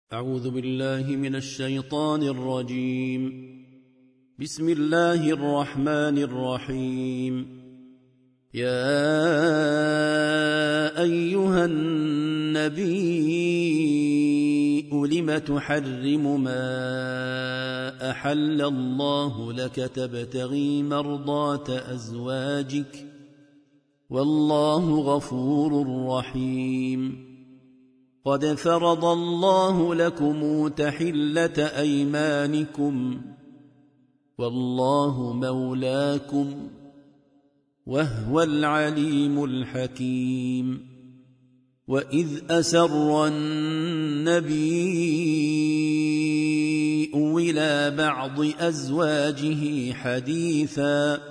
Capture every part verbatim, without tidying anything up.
أعوذ بالله من الشيطان الرجيم. بسم الله الرحمن الرحيم. يا أيها النبي لم تحرم ما أحل الله لك تبتغي مرضات أزواجك والله غفور رحيم. قد فرض الله لكم تحلة أيمانكم والله مولاكم وهو العليم الحكيم. وإذ أسر النبي إلى بعض أزواجه حديثا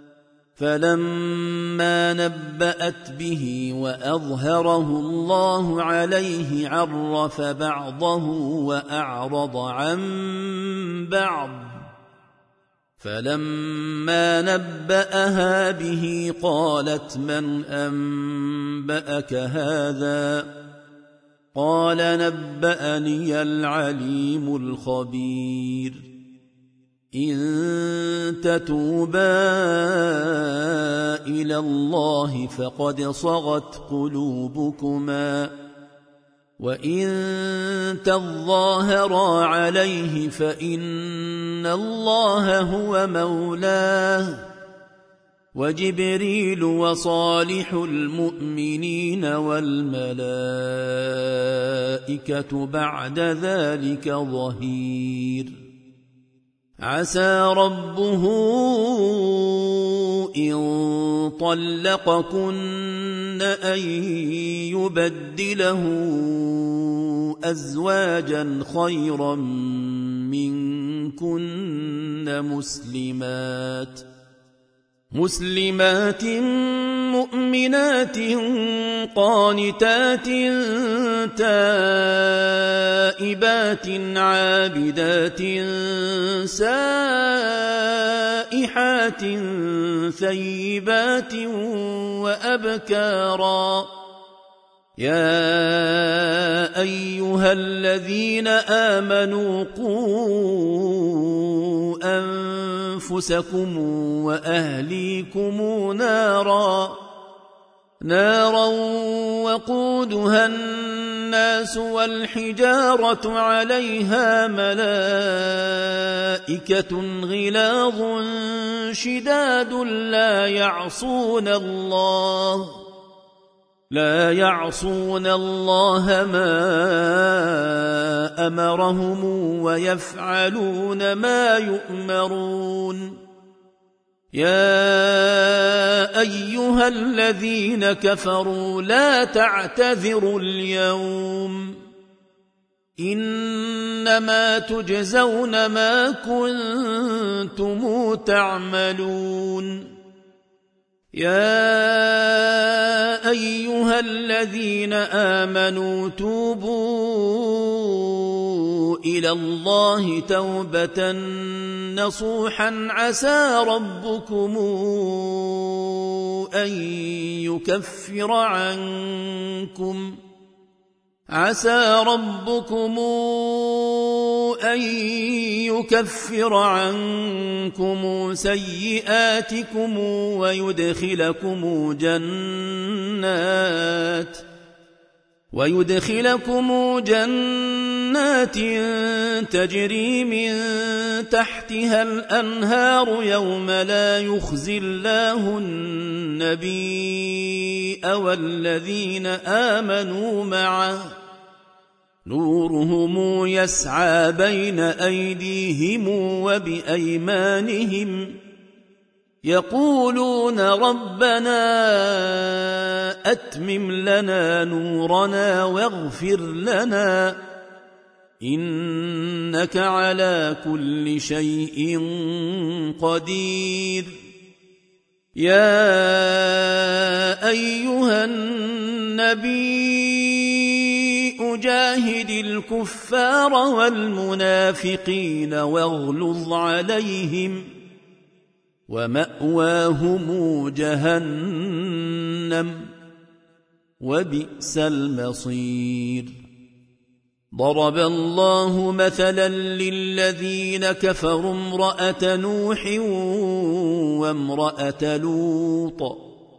فلما نبأت به وأظهره الله عليه عرف بعضه وأعرض عن بعض فلما نبأها به قالت من أنبأك هذا قال نبأني العليم الخبير. إن تتوبا إلى الله فقد صغت قلوبكما وإن تظاهرا عليه فإن الله هو مولاه وجبريل وصالح المؤمنين والملائكة بعد ذلك ظهير. عسى ربه إن طلقكن أن يبدله أزواجا خيرا منكن مسلمات مسلمات مؤمنات قانتات تائبات عابدات سائحات ثيبات وأبكارا. يا أيها الذين آمنوا قوا أنفسكم وأهليكم نارا نارا وقودها الناس والحجارة عليها ملائكة غلاظ شداد لا يعصون الله لا يعصون الله ما أمرهم ويفعلون ما يؤمرون. يا أيها الذين كفروا لا تعتذروا اليوم إنما تجزون ما كنتم تعملون. يا أيها الذين آمنوا توبوا إلى الله توبة نصوحا عسى ربكم أن يكفر عنكم عسى ربكم أن يكفر عنكم سيئاتكم ويدخلكم جنات ويدخلكم جنات تجري من تحتها الأنهار يوم لا يخزي الله النبي والذين آمنوا معه نورهم يسعى بين أيديهم وبأيمانهم يقولون ربنا أتمم لنا نورنا واغفر لنا إنك على كل شيء قدير. يا أيها النبي جاهد الكفار والمنافقين واغلظ عليهم ومأواهم جهنم وبئس المصير. ضرب الله مثلا للذين كفروا امرأة نوح وامرأة لوط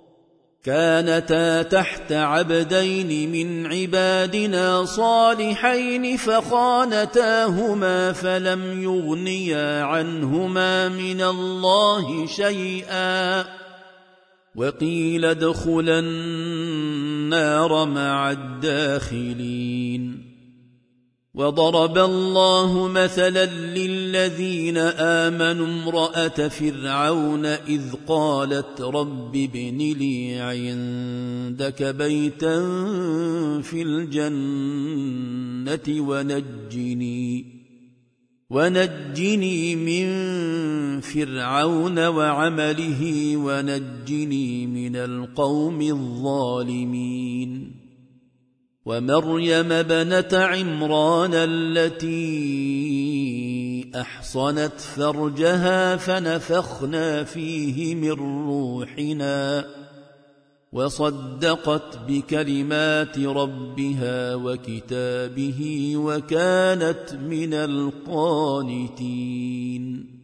كانتا تحت عبدين من عبادنا صالحين فخانتاهما فلم يغنيا عنهما من الله شيئا وقيل ادخلا النار مع الداخلين. وضرب الله مثلا للذين آمنوا امرأة فرعون إذ قالت رب ابن لي عندك بيتا في الجنة ونجني, ونجني من فرعون وعمله ونجني من القوم الظالمين. ومريم بنت عمران التي أحصنت فرجها فنفخنا فيه من روحنا وصدقت بكلمات ربها وكتابه وكانت من القانتين.